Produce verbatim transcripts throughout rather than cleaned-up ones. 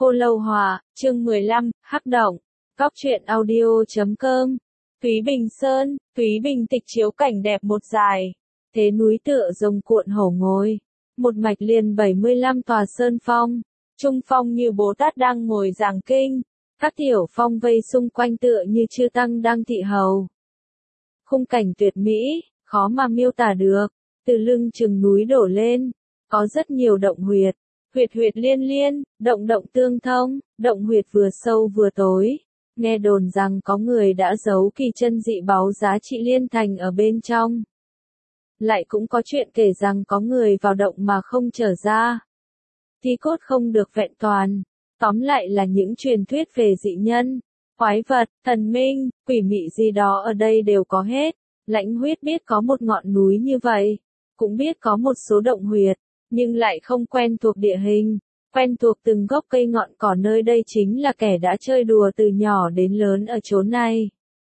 Khô Lâu Hòa, chương mười lăm, Hắc Động, Cóc truyện audio chấm com. Thúy Bình Sơn, Thúy Bình tịch chiếu cảnh đẹp một dài. Thế núi tựa rồng cuộn hổ ngồi. Một mạch liền bảy mươi lăm tòa sơn phong. Trung phong như Bồ Tát đang ngồi giảng kinh. Các tiểu phong vây xung quanh tựa như chư tăng đang thị hầu. Khung cảnh tuyệt mỹ, khó mà miêu tả được. Từ lưng chừng núi đổ lên, có rất nhiều động huyệt. Huyệt huyệt liên liên, động động tương thông, động huyệt vừa sâu vừa tối. Nghe đồn rằng có người đã giấu kỳ chân dị báu giá trị liên thành ở bên trong. Lại cũng có chuyện kể rằng có người vào động mà không trở ra. Thi cốt không được vẹn toàn. Tóm lại là những truyền thuyết về dị nhân, quái vật, thần minh, quỷ mị gì đó ở đây đều có hết. Lãnh Huyết biết có một ngọn núi như vậy, cũng biết có một số động huyệt, nhưng lại không quen thuộc địa hình, quen thuộc từng gốc cây ngọn cỏ nơi đây chính là kẻ đã chơi đùa từ nhỏ đến lớn ở chốn này.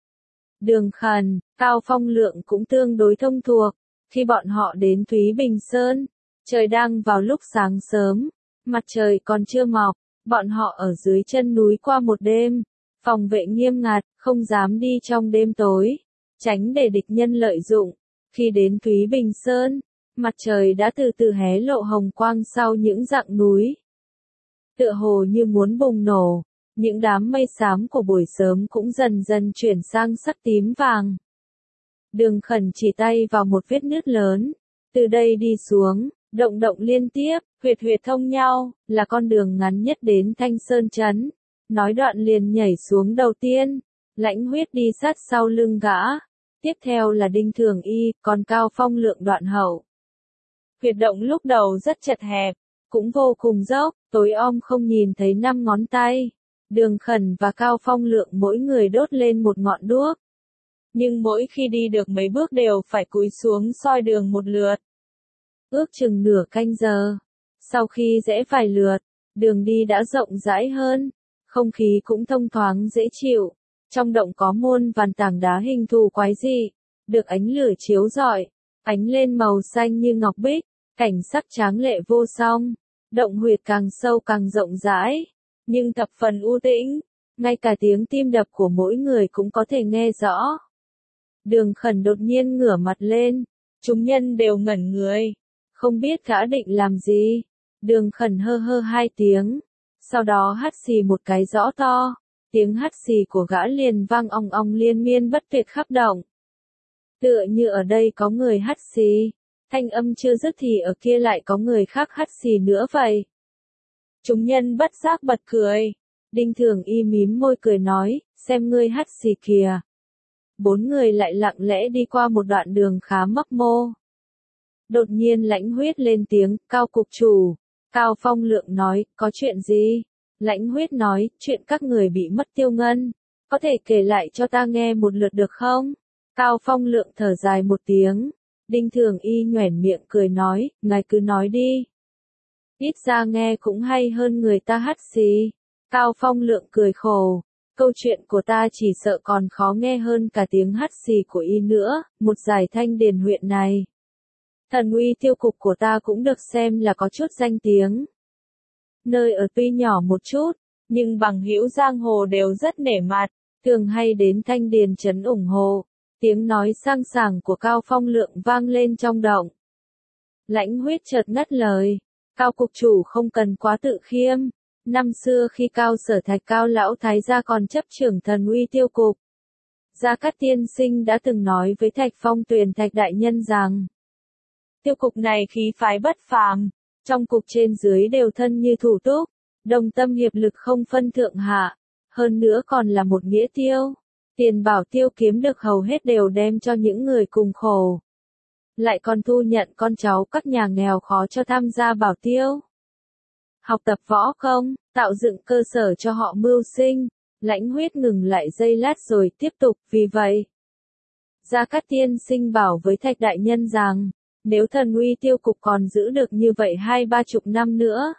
Đường Khẩn, Cao Phong Lượng cũng tương đối thông thuộc. Khi bọn họ đến Thúy Bình Sơn, trời đang vào lúc sáng sớm, mặt trời còn chưa mọc, bọn họ ở dưới chân núi qua một đêm, phòng vệ nghiêm ngặt, không dám đi trong đêm tối, tránh để địch nhân lợi dụng. Khi đến Thúy Bình Sơn, mặt trời đã từ từ hé lộ hồng quang sau những rặng núi. Tựa hồ như muốn bùng nổ, những đám mây xám của buổi sớm cũng dần dần chuyển sang sắc tím vàng. Đường Khẩn chỉ tay vào một vết nứt lớn, từ đây đi xuống, động động liên tiếp, huyệt huyệt thông nhau, là con đường ngắn nhất đến Thanh Sơn Trấn. Nói đoạn liền nhảy xuống đầu tiên, Lãnh Huyết đi sát sau lưng gã, tiếp theo là Đinh Thường Y, còn Cao Phong Lượng đoạn hậu. Huyệt động lúc đầu rất chật hẹp, cũng vô cùng dốc, tối om không nhìn thấy năm ngón tay. Đường Khẩn và Cao Phong Lượng mỗi người đốt lên một ngọn đuốc. Nhưng mỗi khi đi được mấy bước đều phải cúi xuống soi đường một lượt. Ước chừng nửa canh giờ. Sau khi rẽ vài lượt, đường đi đã rộng rãi hơn, không khí cũng thông thoáng dễ chịu. Trong động có muôn vàn tảng đá hình thù quái dị, được ánh lửa chiếu rọi, ánh lên màu xanh như ngọc bích, cảnh sắc tráng lệ vô song. Động huyệt càng sâu càng rộng rãi, nhưng thập phần u tĩnh, ngay cả tiếng tim đập của mỗi người cũng có thể nghe rõ. Đường Khẩn đột nhiên ngửa mặt lên, chúng nhân đều ngẩn người, không biết gã định làm gì. Đường Khẩn hơ hơ hai tiếng, sau đó hắt xì một cái rõ to, tiếng hắt xì của gã liền vang ong ong liên miên bất tuyệt khắp động. Tựa như ở đây có người hắt xì, thanh âm chưa dứt thì ở kia lại có người khác hắt xì nữa vậy. Chúng nhân bất giác bật cười. Đinh Thường Y mím môi cười nói, xem ngươi hắt xì kìa. Bốn người lại lặng lẽ đi qua một đoạn đường khá mấp mô. Đột nhiên Lãnh Huyết lên tiếng, Cao cục chủ. Cao Phong Lượng nói, có chuyện gì? Lãnh Huyết nói, chuyện các người bị mất tiêu ngân. Có thể kể lại cho ta nghe một lượt được không? Cao Phong Lượng thở dài một tiếng. Đinh Thường Y nhoẻn miệng cười nói, ngài cứ nói đi. Ít ra nghe cũng hay hơn người ta hắt xì. Cao Phong Lượng cười khổ. Câu chuyện của ta chỉ sợ còn khó nghe hơn cả tiếng hắt xì của y nữa, một giải Thanh Điền huyện này. Thần uy tiêu cục của ta cũng được xem là có chút danh tiếng. Nơi ở tuy nhỏ một chút, nhưng bằng hữu giang hồ đều rất nể mặt, thường hay đến Thanh Điền trấn ủng hộ. Tiếng nói sang sảng của Cao Phong Lượng vang lên trong động. Lãnh Huyết chợt ngắt lời, Cao cục chủ không cần quá tự khiêm. Năm xưa khi Cao Sở Thạch Cao lão thái gia còn chấp trưởng Thần uy tiêu cục, Gia Cát tiên sinh đã từng nói với Thạch Phong Tuyền Thạch đại nhân rằng, tiêu cục này khí phái bất phàm, trong cục trên dưới đều thân như thủ túc, đồng tâm hiệp lực không phân thượng hạ, hơn nữa còn là một nghĩa tiêu, tiền bảo tiêu kiếm được hầu hết đều đem cho những người cùng khổ, lại còn thu nhận con cháu các nhà nghèo khó cho tham gia bảo tiêu. Học tập võ công, tạo dựng cơ sở cho họ mưu sinh. Lãnh Huyết ngừng lại giây lát rồi tiếp tục, vì vậy. Gia Cát tiên sinh bảo với Thạch đại nhân rằng, nếu Thần uy tiêu cục còn giữ được như vậy hai ba chục năm nữa,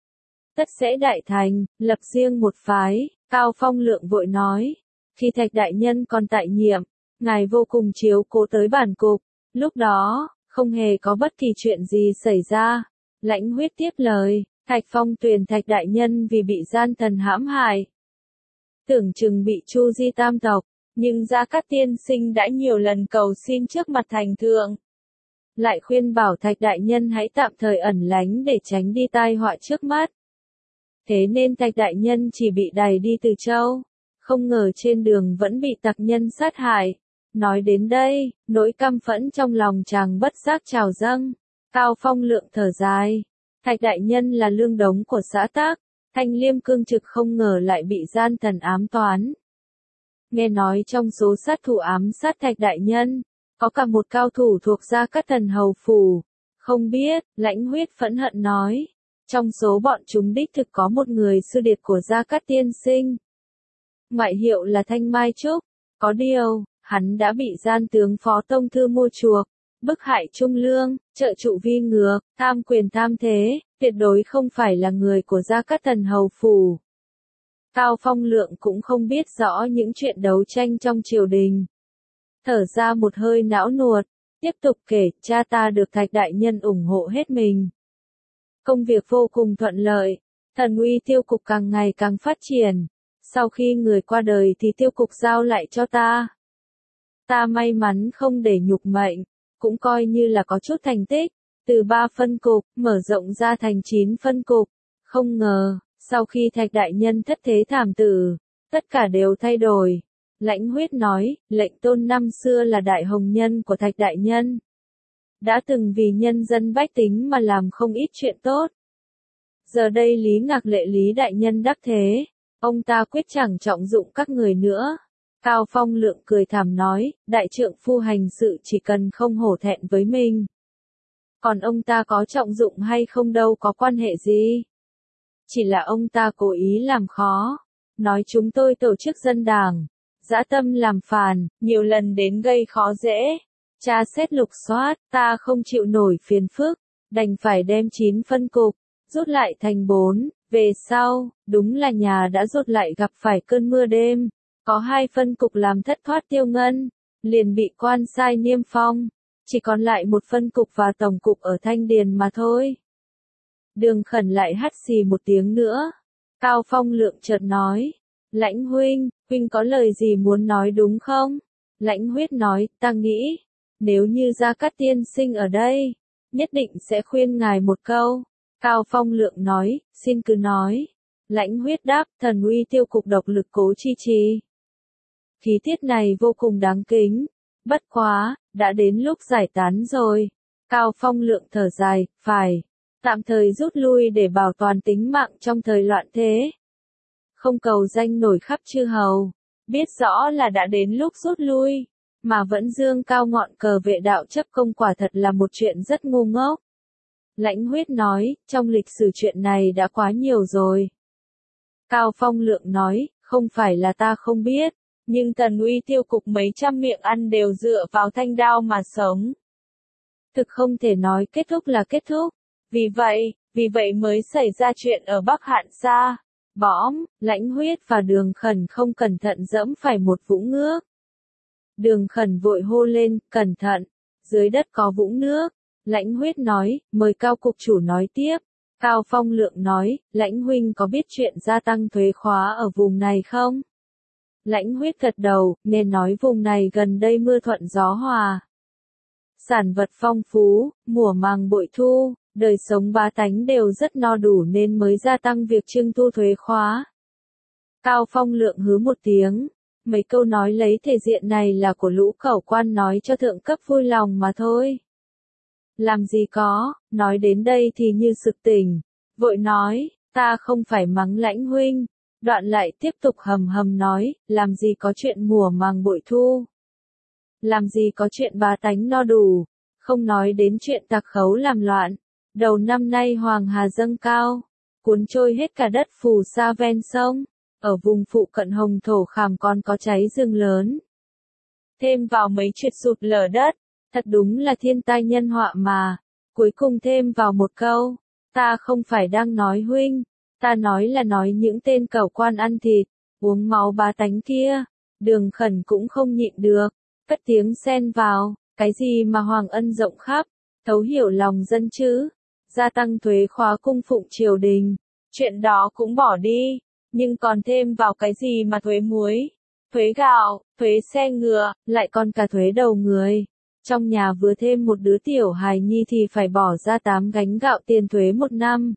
tất sẽ đại thành, lập riêng một phái. Cao Phong Lượng vội nói, khi Thạch đại nhân còn tại nhiệm, ngài vô cùng chiếu cố tới bản cục, lúc đó, không hề có bất kỳ chuyện gì xảy ra. Lãnh Huyết tiếp lời, Thạch Phong Tuyền Thạch đại nhân vì bị gian thần hãm hại, tưởng chừng bị chu di tam tộc, nhưng Gia Cát tiên sinh đã nhiều lần cầu xin trước mặt thành thượng, lại khuyên bảo Thạch đại nhân hãy tạm thời ẩn lánh để tránh đi tai họa trước mắt. Thế nên Thạch đại nhân chỉ bị đày đi Từ Châu, không ngờ trên đường vẫn bị tặc nhân sát hại. Nói đến đây, nỗi căm phẫn trong lòng chàng bất giác trào dâng. Cao Phong Lượng thở dài. Thạch đại nhân là lương đống của xã Tác, Thanh Liêm cương trực không ngờ lại bị gian thần ám toán. Nghe nói trong số sát thủ ám sát Thạch đại nhân, có cả một cao thủ thuộc Gia Cát Thần hầu phủ. Không biết, Lãnh Huyết phẫn hận nói. Trong số bọn chúng đích thực có một người sư điệt của Gia Cát tiên sinh. Ngoại hiệu là Thanh Mai Trúc. Có điều, hắn đã bị gian tướng Phó Tông Thư mua chuộc, bức hại trung lương, trợ trụ vi ngược, tham quyền tham thế, tuyệt đối không phải là người của Gia Cát Thần hầu phủ. Cao Phong Lượng cũng không biết rõ những chuyện đấu tranh trong triều đình. Thở ra một hơi não nuột, tiếp tục kể, cha ta được Thạch đại nhân ủng hộ hết mình. Công việc vô cùng thuận lợi, thần uy tiêu cục càng ngày càng phát triển. Sau khi người qua đời thì tiêu cục giao lại cho ta. Ta may mắn không để nhục mệnh, cũng coi như là có chút thành tích, từ ba phân cục, mở rộng ra thành chín phân cục. Không ngờ, sau khi Thạch đại nhân thất thế thảm tử, tất cả đều thay đổi. Lãnh Huyết nói, lệnh tôn năm xưa là đại hồng nhân của Thạch đại nhân. Đã từng vì nhân dân bách tính mà làm không ít chuyện tốt. Giờ đây Lý Ngạc Lệ Lý đại nhân đắc thế, ông ta quyết chẳng trọng dụng các người nữa. Cao Phong Lượng cười thảm nói, đại trượng phu hành sự chỉ cần không hổ thẹn với mình. Còn ông ta có trọng dụng hay không đâu có quan hệ gì. Chỉ là ông ta cố ý làm khó, nói chúng tôi tổ chức dân đảng, dã tâm làm phản, nhiều lần đến gây khó dễ. Tra xét lục soát, ta không chịu nổi phiền phức, đành phải đem chín phân cục, rút lại thành bốn. Về sau, đúng là nhà đã rút lại gặp phải cơn mưa đêm, có hai phân cục làm thất thoát tiêu ngân, liền bị quan sai niêm phong, chỉ còn lại một phân cục và tổng cục ở Thanh Điền mà thôi. Đường Khẩn lại hắt xì một tiếng nữa. Cao Phong Lượng chợt nói, Lãnh huynh, huynh có lời gì muốn nói đúng không? Lãnh Huyết nói, ta nghĩ, nếu như Gia Cát tiên sinh ở đây, nhất định sẽ khuyên ngài một câu. Cao Phong Lượng nói, xin cứ nói. Lãnh Huyết đáp, thần uy tiêu cục độc lực Cố Chi Trì. Khí tiết này vô cùng đáng kính. Bất quá, đã đến lúc giải tán rồi. Cao Phong Lượng thở dài, phải. Tạm thời rút lui để bảo toàn tính mạng trong thời loạn thế. Không cầu danh nổi khắp chư hầu. Biết rõ là đã đến lúc rút lui. Mà vẫn dương cao ngọn cờ vệ đạo chấp công quả thật là một chuyện rất ngu ngốc. Lãnh Huyết nói, trong lịch sử chuyện này đã quá nhiều rồi. Cao Phong Lượng nói, không phải là ta không biết, nhưng thần uy tiêu cục mấy trăm miệng ăn đều dựa vào thanh đao mà sống. Thực không thể nói kết thúc là kết thúc. Vì vậy, vì vậy mới xảy ra chuyện ở Bắc Hạn Sa. Bõm, Lãnh Huyết và Đường Khẩn không cẩn thận dẫm phải một vũng nước. Đường Khẩn vội hô lên, cẩn thận, dưới đất có vũng nước. Lãnh Huyết nói, mời Cao cục chủ nói tiếp. Cao Phong Lượng nói, Lãnh huynh có biết chuyện gia tăng thuế khóa ở vùng này không? Lãnh Huyết gật đầu, nghe nói vùng này gần đây mưa thuận gió hòa. Sản vật phong phú, mùa màng bội thu, đời sống bá tánh đều rất no đủ nên mới gia tăng việc trưng thu thuế khóa. Cao Phong Lượng hứ một tiếng, mấy câu nói lấy thể diện này là của lũ cẩu quan nói cho thượng cấp vui lòng mà thôi. Làm gì có, nói đến đây thì như sực tỉnh, vội nói, ta không phải mắng Lãnh huynh, đoạn lại tiếp tục hầm hầm nói, làm gì có chuyện mùa màng bội thu. Làm gì có chuyện bá tánh no đủ, không nói đến chuyện tặc khấu làm loạn, đầu năm nay Hoàng Hà dâng cao, cuốn trôi hết cả đất phù sa ven sông, ở vùng phụ cận Hồng Thổ Khảm còn có cháy rừng lớn. Thêm vào mấy chuyện sụt lở đất, thật đúng là thiên tai nhân họa mà. Cuối cùng thêm vào một câu, ta không phải đang nói huynh, ta nói là nói những tên cẩu quan ăn thịt, uống máu bá tánh kia. Đường Khẩn cũng không nhịn được, cất tiếng xen vào, cái gì mà Hoàng ân rộng khắp, thấu hiểu lòng dân chứ, gia tăng thuế khóa cung phụng triều đình. Chuyện đó cũng bỏ đi, nhưng còn thêm vào cái gì mà thuế muối, thuế gạo, thuế xe ngựa, lại còn cả thuế đầu người. Trong nhà vừa thêm một đứa tiểu hài nhi thì phải bỏ ra tám gánh gạo tiền thuế một năm.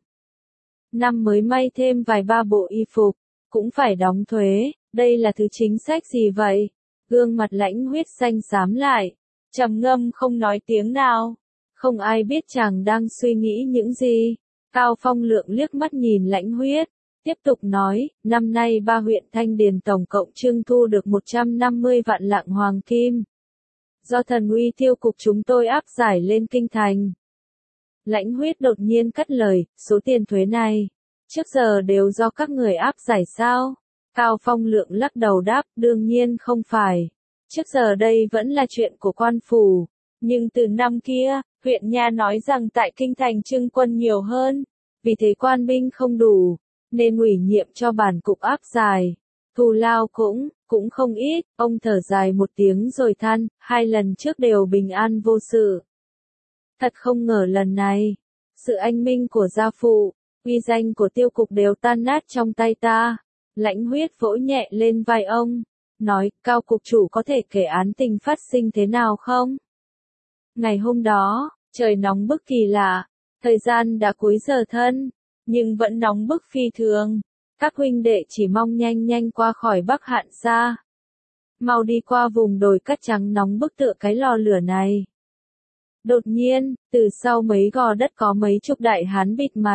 Năm mới may thêm vài ba bộ y phục, cũng phải đóng thuế. Đây là thứ chính sách gì vậy? Gương mặt Lãnh Huyết xanh xám lại, trầm ngâm không nói tiếng nào. Không ai biết chàng đang suy nghĩ những gì. Cao Phong Lượng liếc mắt nhìn Lãnh Huyết, tiếp tục nói, năm nay ba huyện Thanh Điền tổng cộng trưng thu được một trăm năm mươi vạn lạng hoàng kim. Do thần uy tiêu cục chúng tôi áp giải lên kinh thành. Lãnh Huyết đột nhiên cắt lời, số tiền thuế này, trước giờ đều do các người áp giải sao? Cao Phong Lượng lắc đầu đáp, đương nhiên không phải. Trước giờ đây vẫn là chuyện của quan phủ. Nhưng từ năm kia, huyện nha nói rằng tại kinh thành trưng quân nhiều hơn. Vì thế quan binh không đủ, nên ủy nhiệm cho bản cục áp giải. Thù lao cũng, cũng không ít. Ông thở dài một tiếng rồi than, hai lần trước đều bình an vô sự. Thật không ngờ lần này, sự anh minh của gia phụ, uy danh của tiêu cục đều tan nát trong tay ta. Lãnh Huyết vỗ nhẹ lên vai ông, nói, Cao cục chủ có thể kể án tình phát sinh thế nào không? Ngày hôm đó, trời nóng bức kỳ lạ, thời gian đã cuối giờ thân, nhưng vẫn nóng bức phi thường. Các huynh đệ chỉ mong nhanh nhanh qua khỏi Bắc Hạn xa. Mau đi qua vùng đồi cát trắng nóng bức tựa cái lò lửa này. Đột nhiên, từ sau mấy gò đất có mấy chục đại hán bịt mặt.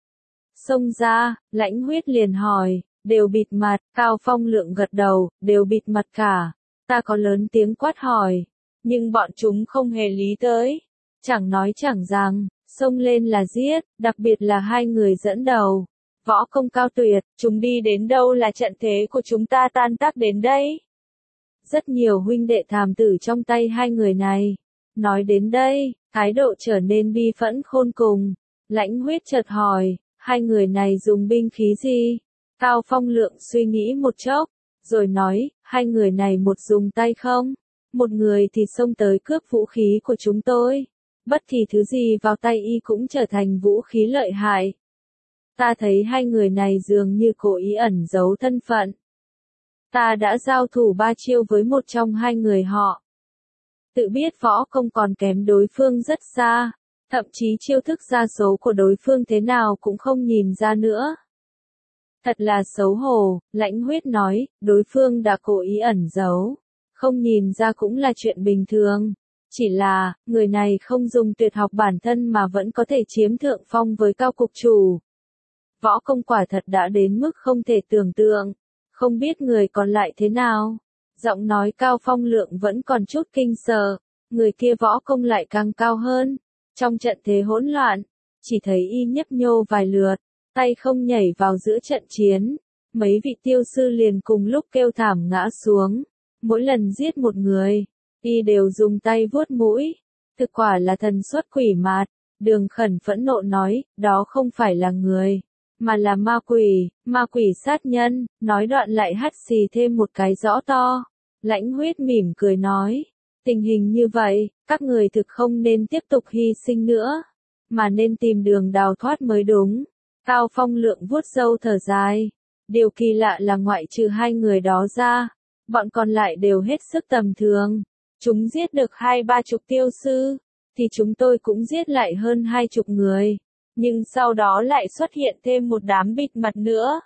Xông ra, Lãnh Huyết liền hỏi, đều bịt mặt, Cao Phong Lượng gật đầu, đều bịt mặt cả. Ta có lớn tiếng quát hỏi, nhưng bọn chúng không hề lý tới. Chẳng nói chẳng rằng, xông lên là giết, đặc biệt là hai người dẫn đầu. Võ công cao tuyệt, chúng đi đến đâu là trận thế của chúng ta tan tác đến đây. Rất nhiều huynh đệ thàm tử trong tay hai người này. Nói đến đây, thái độ trở nên bi phẫn khôn cùng. Lãnh Huyết chợt hỏi, hai người này dùng binh khí gì? Cao Phong Lượng suy nghĩ một chốc, rồi nói, hai người này một dùng tay không, một người thì xông tới cướp vũ khí của chúng tôi. Bất kỳ thứ gì vào tay y cũng trở thành vũ khí lợi hại. Ta thấy hai người này dường như cố ý ẩn giấu thân phận. Ta đã giao thủ ba chiêu với một trong hai người họ. Tự biết võ công còn kém đối phương rất xa, thậm chí chiêu thức ra số của đối phương thế nào cũng không nhìn ra nữa. Thật là xấu hổ, Lãnh Huyết nói, đối phương đã cố ý ẩn giấu. Không nhìn ra cũng là chuyện bình thường. Chỉ là, người này không dùng tuyệt học bản thân mà vẫn có thể chiếm thượng phong với Cao cục chủ. Võ công quả thật đã đến mức không thể tưởng tượng. Không biết người còn lại thế nào. Giọng nói Cao Phong Lượng vẫn còn chút kinh sợ. Người kia võ công lại càng cao hơn. Trong trận thế hỗn loạn, chỉ thấy y nhấp nhô vài lượt, tay không nhảy vào giữa trận chiến. Mấy vị tiêu sư liền cùng lúc kêu thảm ngã xuống. Mỗi lần giết một người, y đều dùng tay vuốt mũi. Thực quả là thần xuất quỷ mạt. Đường Khẩn phẫn nộ nói, đó không phải là người, mà là ma quỷ, ma quỷ sát nhân. Nói đoạn lại hắt xì thêm một cái rõ to. Lãnh Huyết mỉm cười nói, tình hình như vậy, các người thực không nên tiếp tục hy sinh nữa, mà nên tìm đường đào thoát mới đúng. Cao Phong Lượng vuốt râu thở dài. Điều kỳ lạ là ngoại trừ hai người đó ra, bọn còn lại đều hết sức tầm thường. Chúng giết được hai ba chục tiêu sư, thì chúng tôi cũng giết lại hơn hai chục người. Nhưng sau đó lại xuất hiện thêm một đám bịt mặt nữa.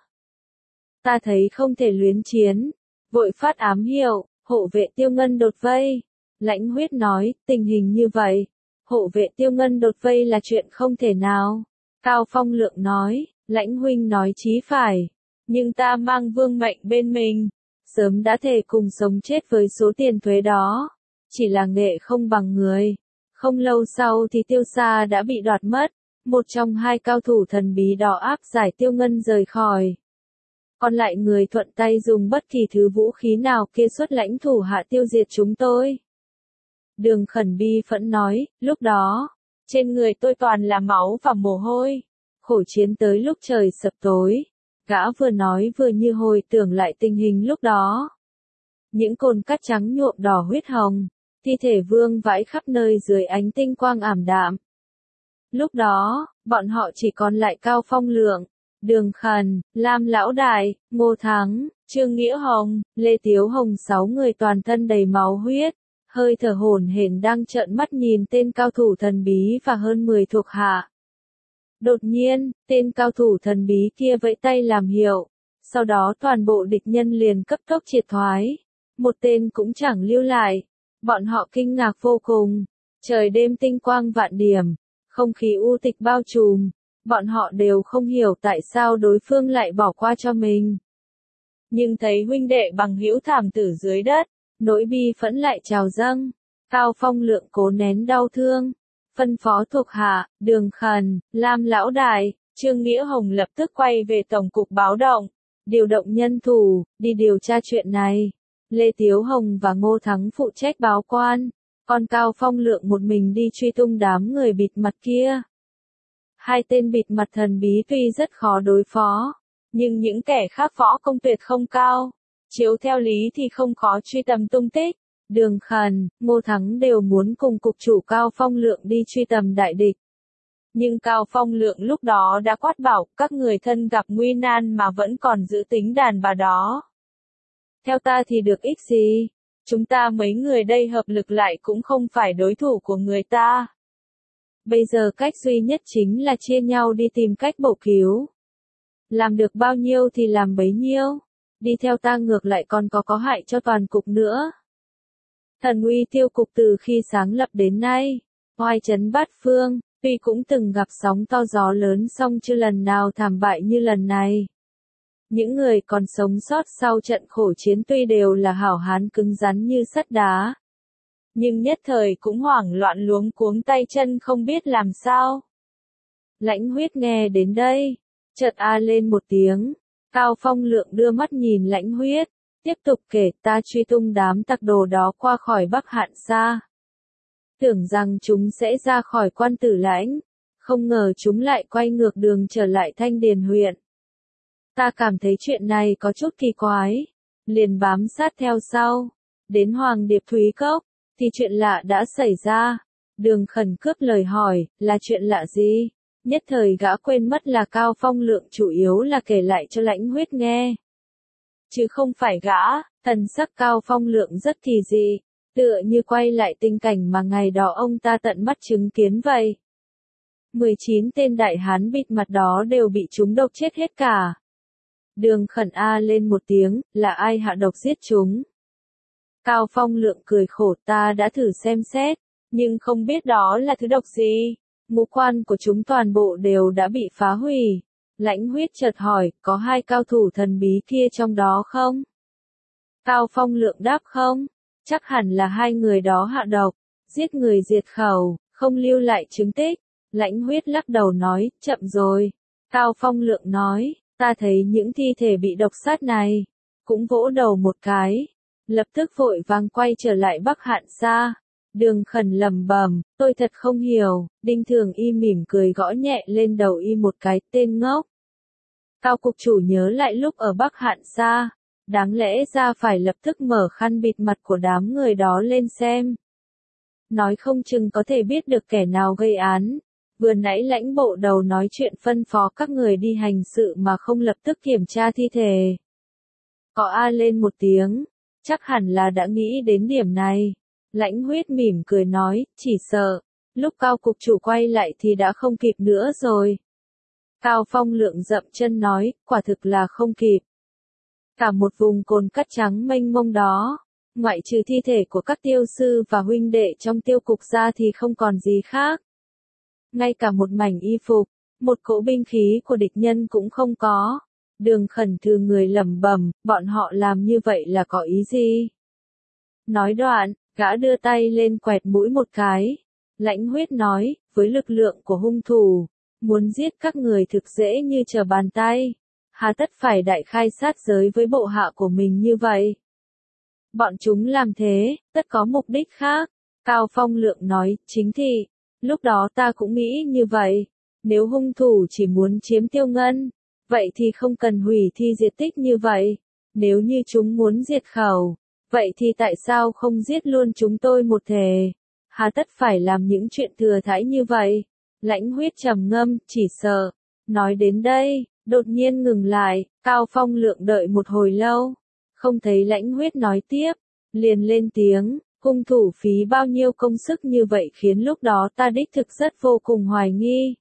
Ta thấy không thể luyến chiến, vội phát ám hiệu, hộ vệ Tiêu Ngân đột vây. Lãnh Huyết nói, tình hình như vậy, hộ vệ Tiêu Ngân đột vây là chuyện không thể nào. Cao Phong Lượng nói, Lãnh huynh nói chí phải, nhưng ta mang vương mệnh bên mình, sớm đã thể cùng sống chết với số tiền thuế đó. Chỉ là nghệ không bằng người. Không lâu sau thì Tiêu Sa đã bị đoạt mất. Một trong hai cao thủ thần bí đó áp giải Tiêu Ngân rời khỏi. Còn lại người thuận tay dùng bất kỳ thứ vũ khí nào kia xuất lãnh thủ hạ tiêu diệt chúng tôi. Đường Khẩn bi phẫn nói, lúc đó, trên người tôi toàn là máu và mồ hôi. Khổ chiến tới lúc trời sập tối. Gã vừa nói vừa như hồi tưởng lại tình hình lúc đó. Những cồn cát trắng nhuộm đỏ huyết hồng, thi thể vương vãi khắp nơi dưới ánh tinh quang ảm đạm. Lúc đó, bọn họ chỉ còn lại Cao Phong Lượng, Đường Khẩn, Lam Lão Đại, Ngô Thắng, Trương Nghĩa Hồng, Lê Tiếu Hồng sáu người toàn thân đầy máu huyết, hơi thở hổn hển đang trợn mắt nhìn tên cao thủ thần bí và hơn mười thuộc hạ. Đột nhiên, tên cao thủ thần bí kia vẫy tay làm hiệu, sau đó toàn bộ địch nhân liền cấp tốc triệt thoái, một tên cũng chẳng lưu lại. Bọn họ kinh ngạc vô cùng, trời đêm tinh quang vạn điểm, không khí u tịch bao trùm, bọn họ đều không hiểu tại sao đối phương lại bỏ qua cho mình. Nhưng thấy huynh đệ bằng hữu thảm tử dưới đất, nỗi bi phẫn lại trào dâng. Cao Phong Lượng cố nén đau thương, phân phó thuộc hạ, Đường Khẩn, Lam Lão Đại, Trương Nghĩa Hồng lập tức quay về tổng cục báo động, điều động nhân thủ, đi điều tra chuyện này. Lê Tiếu Hồng và Ngô Thắng phụ trách báo quan, còn Cao Phong Lượng một mình đi truy tung đám người bịt mặt kia. Hai tên bịt mặt thần bí tuy rất khó đối phó, nhưng những kẻ khác võ công tuyệt không cao, chiếu theo lý thì không khó truy tầm tung tích. Đường Khẩn, Ngô Thắng đều muốn cùng cục chủ Cao Phong Lượng đi truy tầm đại địch. Nhưng Cao Phong Lượng lúc đó đã quát bảo các người thân gặp nguy nan mà vẫn còn giữ tính đàn bà đó. Theo ta thì được ích gì, chúng ta mấy người đây hợp lực lại cũng không phải đối thủ của người ta. Bây giờ cách duy nhất chính là chia nhau đi tìm cách bổ cứu. Làm được bao nhiêu thì làm bấy nhiêu, đi theo ta ngược lại còn có có hại cho toàn cục nữa. Thần uy tiêu cục từ khi sáng lập đến nay, oai chấn bát phương, tuy cũng từng gặp sóng to gió lớn song chưa lần nào thảm bại như lần này. Những người còn sống sót sau trận khổ chiến tuy đều là hảo hán cứng rắn như sắt đá, nhưng nhất thời cũng hoảng loạn luống cuống tay chân không biết làm sao. Lãnh Huyết nghe đến đây, chợt a lên một tiếng. Cao Phong Lượng đưa mắt nhìn Lãnh Huyết, tiếp tục kể, ta truy tung đám tặc đồ đó qua khỏi Bắc Hạn Sa. Tưởng rằng chúng sẽ ra khỏi Quan Tử Lãnh, không ngờ chúng lại quay ngược đường trở lại Thanh Điền huyện. Ta cảm thấy chuyện này có chút kỳ quái, liền bám sát theo sau, đến Hoàng Điệp Thúy Cốc, thì chuyện lạ đã xảy ra. Đường Khẩn cướp lời hỏi, là chuyện lạ gì? Nhất thời gã quên mất là Cao Phong Lượng chủ yếu là kể lại cho Lãnh Huyết nghe. Chứ không phải gã, thần sắc Cao Phong Lượng rất kỳ dị, tựa như quay lại tình cảnh mà ngày đó ông ta tận mắt chứng kiến vậy. mười chín tên đại hán bịt mặt đó đều bị chúng độc chết hết cả. Đường Khẩn a lên một tiếng, là ai hạ độc giết chúng? Cao Phong Lượng cười khổ, ta đã thử xem xét, nhưng không biết đó là thứ độc gì. Ngũ quan của chúng toàn bộ đều đã bị phá hủy. Lãnh Huyết chợt hỏi, có hai cao thủ thần bí kia trong đó không? Cao Phong Lượng đáp không, chắc hẳn là hai người đó hạ độc, giết người diệt khẩu, không lưu lại chứng tích. Lãnh Huyết lắc đầu nói, chậm rồi. Cao Phong Lượng nói, ta thấy những thi thể bị độc sát này, cũng vỗ đầu một cái, lập tức vội vàng quay trở lại Bắc Hạn Sa. Đường Khẩn lẩm bẩm, tôi thật không hiểu. Đinh Thường Y mỉm cười gõ nhẹ lên đầu y một cái, tên ngốc. Cao cục chủ nhớ lại lúc ở Bắc Hạn Sa, đáng lẽ ra phải lập tức mở khăn bịt mặt của đám người đó lên xem. Nói không chừng có thể biết được kẻ nào gây án. Vừa nãy lãnh bộ đầu nói chuyện phân phó các người đi hành sự mà không lập tức kiểm tra thi thể. Có a lên một tiếng, chắc hẳn là đã nghĩ đến điểm này. Lãnh Huyết mỉm cười nói, chỉ sợ, lúc Cao cục chủ quay lại thì đã không kịp nữa rồi. Cao Phong Lượng dậm chân nói, quả thực là không kịp. Cả một vùng cồn cát trắng mênh mông đó, ngoại trừ thi thể của các tiêu sư và huynh đệ trong tiêu cục ra thì không còn gì khác. Ngay cả một mảnh y phục, một cỗ binh khí của địch nhân cũng không có. Đường Khẩn thư người lẩm bẩm, bọn họ làm như vậy là có ý gì? Nói đoạn, gã đưa tay lên quẹt mũi một cái. Lãnh Huyết nói, với lực lượng của hung thủ, muốn giết các người thực dễ như trở bàn tay. Hà tất phải đại khai sát giới với bộ hạ của mình như vậy? Bọn chúng làm thế, tất có mục đích khác. Cao Phong Lượng nói, chính thị, lúc đó ta cũng nghĩ như vậy. Nếu hung thủ chỉ muốn chiếm Tiêu Ngân, vậy thì không cần hủy thi diệt tích như vậy. Nếu như chúng muốn diệt khẩu, vậy thì tại sao không giết luôn chúng tôi một thể? Hà tất phải làm những chuyện thừa thãi như vậy? Lãnh Huyết trầm ngâm, chỉ sợ. Nói đến đây, đột nhiên ngừng lại, Cao Phong Lượng đợi một hồi lâu. Không thấy Lãnh Huyết nói tiếp, liền lên tiếng, cung thủ phí bao nhiêu công sức như vậy khiến lúc đó ta đích thực rất vô cùng hoài nghi.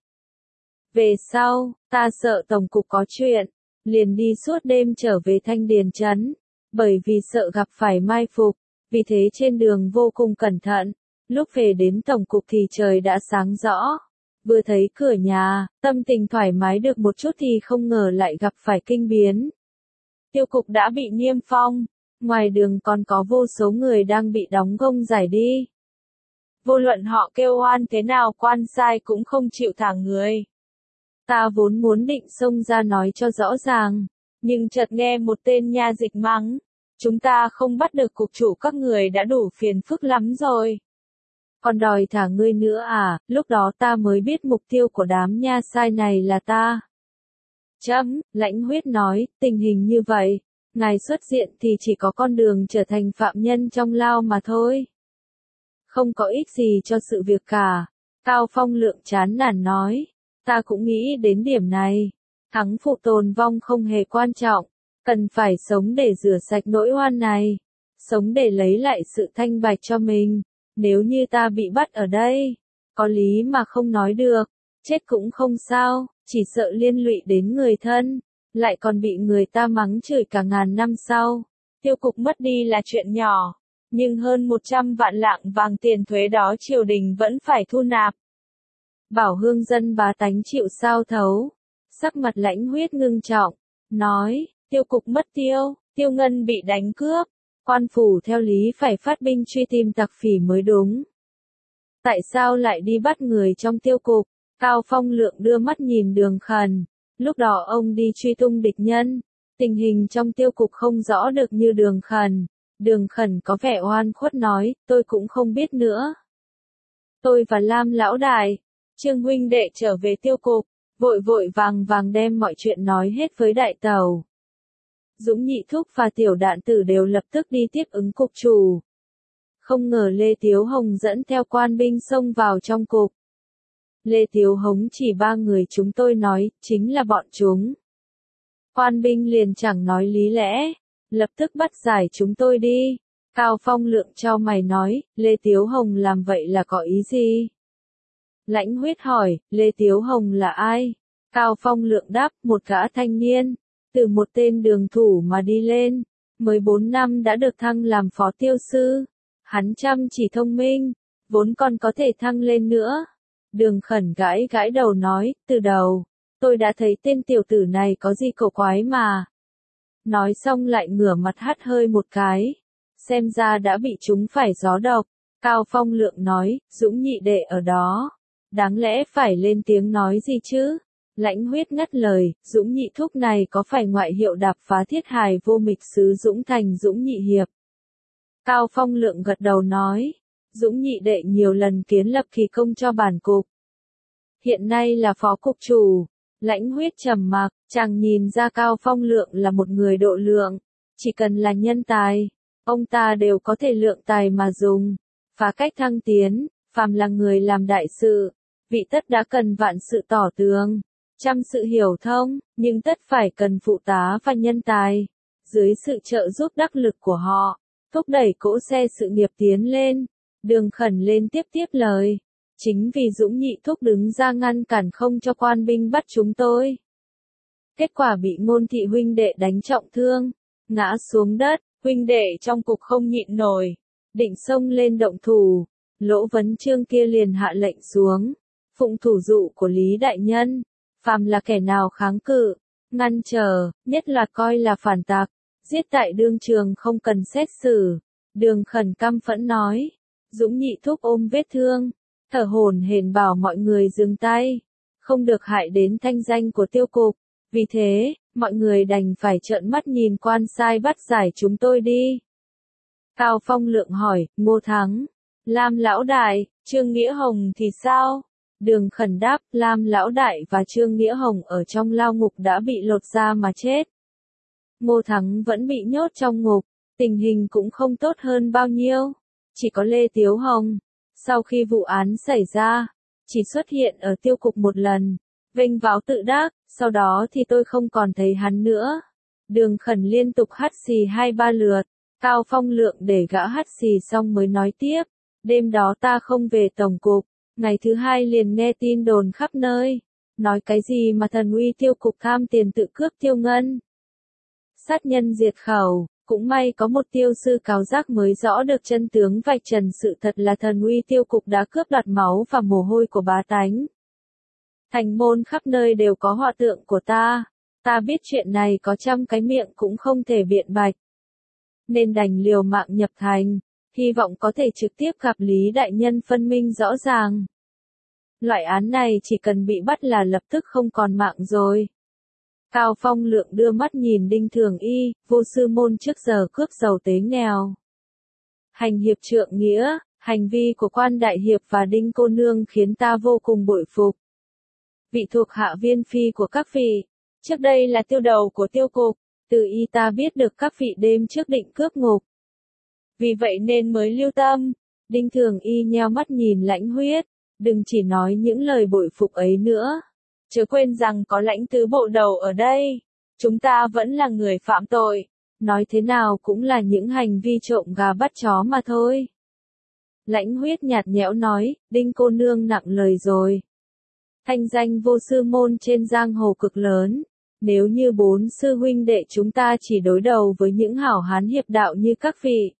Về sau, ta sợ tổng cục có chuyện, liền đi suốt đêm trở về Thanh Điền Trấn, bởi vì sợ gặp phải mai phục, vì thế trên đường vô cùng cẩn thận, lúc về đến tổng cục thì trời đã sáng rõ. Vừa thấy cửa nhà, tâm tình thoải mái được một chút thì không ngờ lại gặp phải kinh biến. Tiêu cục đã bị niêm phong, ngoài đường còn có vô số người đang bị đóng gông giải đi. Vô luận họ kêu oan thế nào quan sai cũng không chịu thả người. Ta vốn muốn định xông ra nói cho rõ ràng, nhưng chợt nghe một tên nha dịch mắng, chúng ta không bắt được cục chủ các người đã đủ phiền phức lắm rồi. Còn đòi thả ngươi nữa à, lúc đó ta mới biết mục tiêu của đám nha sai này là ta. Chấm, Lãnh Huyết nói, tình hình như vậy, ngài xuất diện thì chỉ có con đường trở thành phạm nhân trong lao mà thôi. Không có ích gì cho sự việc cả. Cao Phong Lượng chán nản nói, ta cũng nghĩ đến điểm này. Thắng phụ tồn vong không hề quan trọng, cần phải sống để rửa sạch nỗi oan này, sống để lấy lại sự thanh bạch cho mình. Nếu như ta bị bắt ở đây, có lý mà không nói được, chết cũng không sao, chỉ sợ liên lụy đến người thân, lại còn bị người ta mắng chửi cả ngàn năm sau. Tiêu cục mất đi là chuyện nhỏ, nhưng hơn một trăm vạn lạng vàng tiền thuế đó triều đình vẫn phải thu nạp. Bảo hương dân bá tánh chịu sao thấu. Sắc mặt Lãnh Huyết ngưng trọng, nói, tiêu cục mất tiêu, tiêu ngân bị đánh cướp. Quan phủ theo lý phải phát binh truy tìm tặc phỉ mới đúng. Tại sao lại đi bắt người trong tiêu cục? Cao Phong Lượng đưa mắt nhìn Đường Khẩn. Lúc đó ông đi truy tung địch nhân. Tình hình trong tiêu cục không rõ được như Đường Khẩn. Đường Khẩn có vẻ oan khuất nói, tôi cũng không biết nữa. Tôi và Lam lão đại, Trương huynh đệ trở về tiêu cục, vội vội vàng vàng đem mọi chuyện nói hết với đại tàu. Dũng Nhị Thúc và Tiểu Đạn Tử đều lập tức đi tiếp ứng cục chủ. Không ngờ Lê Tiếu Hồng dẫn theo quan binh xông vào trong cục. Lê Tiếu Hồng chỉ ba người chúng tôi nói, chính là bọn chúng. Quan binh liền chẳng nói lý lẽ, lập tức bắt giải chúng tôi đi. Cao Phong Lượng cho mày nói, Lê Tiếu Hồng làm vậy là có ý gì? Lãnh Huyết hỏi, Lê Tiếu Hồng là ai? Cao Phong Lượng đáp, một gã thanh niên. Từ một tên đường thủ mà đi lên, mới bốn năm đã được thăng làm phó tiêu sư. Hắn chăm chỉ thông minh, vốn còn có thể thăng lên nữa. Đường Khẩn gãi gãi đầu nói, từ đầu, tôi đã thấy tên tiểu tử này có gì cổ quái mà. Nói xong lại ngửa mặt hắt hơi một cái. Xem ra đã bị chúng phải gió độc. Cao Phong Lượng nói, Dũng nhị đệ ở đó. Đáng lẽ phải lên tiếng nói gì chứ? Lãnh Huyết ngắt lời, Dũng nhị thúc này có phải ngoại hiệu đạp phá thiết hài vô mịch sứ Dũng thành Dũng nhị hiệp? Cao Phong Lượng gật đầu nói, Dũng nhị đệ nhiều lần kiến lập kỳ công cho bản cục. Hiện nay là phó cục chủ. Lãnh Huyết trầm mặc, chàng nhìn ra Cao Phong Lượng là một người độ lượng. Chỉ cần là nhân tài, ông ta đều có thể lượng tài mà dùng. Phá cách thăng tiến, phàm là người làm đại sự, vị tất đã cần vạn sự tỏ tường. Trăm sự hiểu thông, nhưng tất phải cần phụ tá và nhân tài. Dưới sự trợ giúp đắc lực của họ, thúc đẩy cỗ xe sự nghiệp tiến lên. Đường Khẩn lên tiếp tiếp lời. Chính vì Dũng nhị thúc đứng ra ngăn cản không cho quan binh bắt chúng tôi. Kết quả bị Ngôn thị huynh đệ đánh trọng thương, ngã xuống đất, huynh đệ trong cục không nhịn nổi. Định xông lên động thủ, Lỗ Vấn Trương kia liền hạ lệnh xuống. Phụng thủ dụ của Lý Đại Nhân. Phàm là kẻ nào kháng cự, ngăn trở, nhất là coi là phản tặc, giết tại đương trường không cần xét xử. Đường Khẩn căm phẫn nói, Dũng nhị thúc ôm vết thương, thở hổn hển bảo mọi người dừng tay, không được hại đến thanh danh của tiêu cục. Vì thế, mọi người đành phải trợn mắt nhìn quan sai bắt giải chúng tôi đi. Cao Phong Lượng hỏi, Ngô Thắng, Lam lão đại, Trương Nghĩa Hồng thì sao? Đường Khẩn đáp, Lam lão đại và Trương Nghĩa Hồng ở trong lao ngục đã bị lột da mà chết. Ngô Thắng vẫn bị nhốt trong ngục, tình hình cũng không tốt hơn bao nhiêu. Chỉ có Lê Tiếu Hồng, sau khi vụ án xảy ra, chỉ xuất hiện ở tiêu cục một lần, vênh váo tự đắc, sau đó thì tôi không còn thấy hắn nữa. Đường Khẩn liên tục hắt xì hai ba lượt, Cao Phong Lượng để gã hắt xì xong mới nói tiếp, đêm đó ta không về tổng cục, ngày thứ hai liền nghe tin đồn khắp nơi, nói cái gì mà thần uy tiêu cục tham tiền tự cướp tiêu ngân. Sát nhân diệt khẩu, cũng may có một tiêu sư cáo giác mới rõ được chân tướng vạch trần sự thật là thần uy tiêu cục đã cướp đoạt máu và mồ hôi của bá tánh. Thành môn khắp nơi đều có họa tượng của ta, ta biết chuyện này có trăm cái miệng cũng không thể biện bạch. Nên đành liều mạng nhập thành, hy vọng có thể trực tiếp gặp Lý Đại Nhân phân minh rõ ràng. Loại án này chỉ cần bị bắt là lập tức không còn mạng rồi. Cao Phong Lượng đưa mắt nhìn Đinh Thường Y, vô sư môn trước giờ cướp giàu tế nghèo. Hành hiệp trượng nghĩa, hành vi của quan đại hiệp và Đinh cô nương khiến ta vô cùng bội phục. Vị thuộc hạ viên phi của các vị, trước đây là tiêu đầu của tiêu cục, từ y ta biết được các vị đêm trước định cướp ngục. Vì vậy nên mới lưu tâm. Đinh Thường Y nheo mắt nhìn Lãnh Huyết, đừng chỉ nói những lời bội phục ấy nữa. Chớ quên rằng có Lãnh tứ bộ đầu ở đây, chúng ta vẫn là người phạm tội, nói thế nào cũng là những hành vi trộm gà bắt chó mà thôi. Lãnh Huyết nhạt nhẽo nói, Đinh cô nương nặng lời rồi. Thanh danh vô sư môn trên giang hồ cực lớn, nếu như bốn sư huynh đệ chúng ta chỉ đối đầu với những hảo hán hiệp đạo như các vị,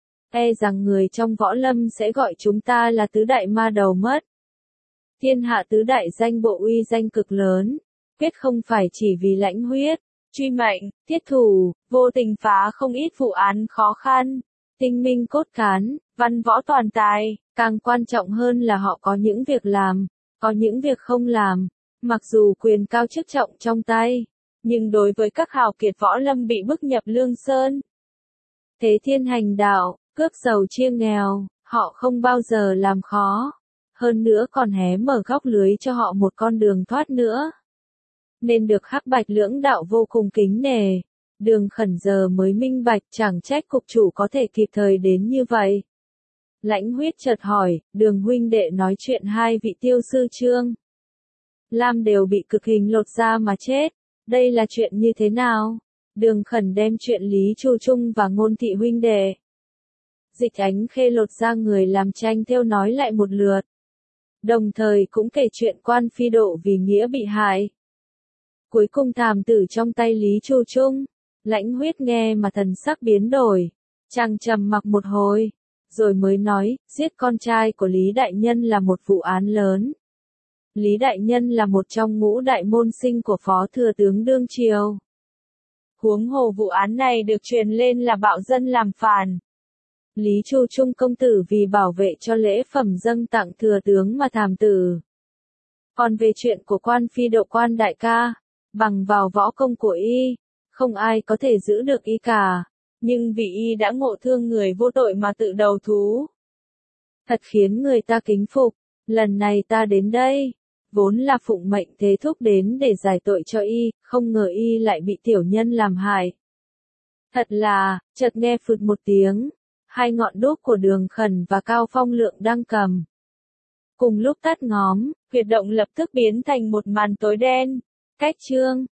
e rằng người trong võ lâm sẽ gọi chúng ta là tứ đại ma đầu mất. Thiên hạ tứ đại danh bộ uy danh cực lớn, quyết không phải chỉ vì Lãnh Huyết, truy mệnh, thiết thủ, vô tình phá không ít vụ án khó khăn, tinh minh cốt cán, văn võ toàn tài, càng quan trọng hơn là họ có những việc làm, có những việc không làm, mặc dù quyền cao chức trọng trong tay, nhưng đối với các hào kiệt võ lâm bị bức nhập lương sơn, thế thiên hành đạo, cướp giàu chia nghèo, họ không bao giờ làm khó, hơn nữa còn hé mở góc lưới cho họ một con đường thoát nữa. Nên được Hắc Bạch lưỡng đạo vô cùng kính nể. Đường Khẩn giờ mới minh bạch, chẳng trách cục chủ có thể kịp thời đến như vậy. Lãnh Huyết chợt hỏi, Đường huynh đệ nói chuyện hai vị tiêu sư Trương Lam đều bị cực hình lột da mà chết, đây là chuyện như thế nào? Đường Khẩn đem chuyện Lý Chu Trung và Ngôn Thị huynh đệ Dịch Ánh Khê lột da người làm tranh thêu nói lại một lượt. Đồng thời cũng kể chuyện Quan Phi Độ vì nghĩa bị hại. Cuối cùng thảm tử trong tay Lý Chu Trung. Lãnh Huyết nghe mà thần sắc biến đổi. Chàng trầm mặc một hồi, rồi mới nói, giết con trai của Lý Đại Nhân là một vụ án lớn. Lý Đại Nhân là một trong ngũ đại môn sinh của Phó Thừa tướng Đương Triều. Huống hồ vụ án này được truyền lên là bạo dân làm phản. Lý Chu Trung công tử vì bảo vệ cho lễ phẩm dâng tặng thừa tướng mà thảm tử. Còn về chuyện của Quan Phi Độ Quan đại ca, bằng vào võ công của y, không ai có thể giữ được y cả, nhưng vì y đã ngộ thương người vô tội mà tự đầu thú. Thật khiến người ta kính phục, lần này ta đến đây, vốn là phụng mệnh thế thúc đến để giải tội cho y, không ngờ y lại bị tiểu nhân làm hại. Thật là, chợt nghe phụt một tiếng. Hai ngọn đuốc của Đường Khẩn và Cao Phong Lượng đang cầm. Cùng lúc tắt ngóm, huyệt động lập tức biến thành một màn tối đen. Cách chương